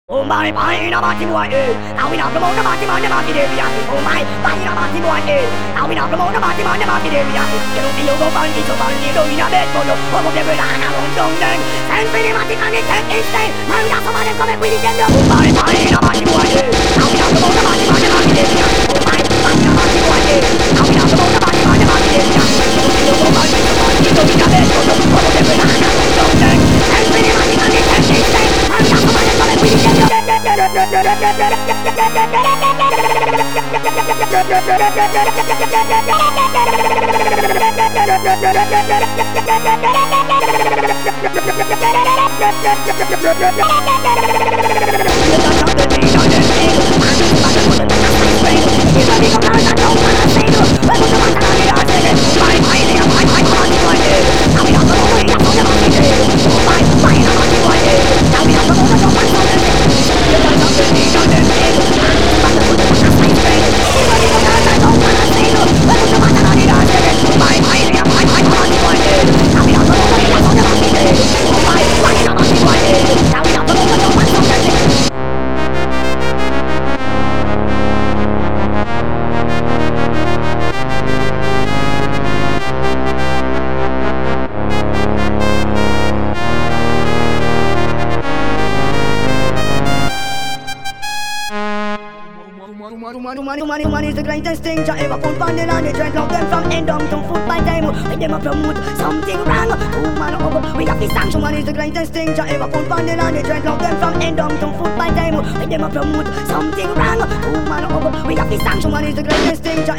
お前パイな街もある青いなくもな街まで街でやお前パイな街もある青いなくもな街まで街でやけどビオゴバンディとバンディといなべっぽよおもてぶらなもんどんでんセンピリマティカに天気してマウダそばで米食いてんだお前パイな街もある青いなくもな街まで街でやお前パイな街もある青いなくもな街まで街でやけどビオゴバンディとバンディといなべっぽよおもてぶらなもんどんでんセンピリマティカに天気してマウダそばで米食いてんだMoney is the greatest thing to ever put on the land. They dreadlock them from end down to foot by time. When them a promote something wrong, woman over, we have this song. So money is the greatest thing to ever put on the land. They dreadlock them from end down to foot by time. When them a promote something wrong, woman over, we have this song. So money is the greatest thing to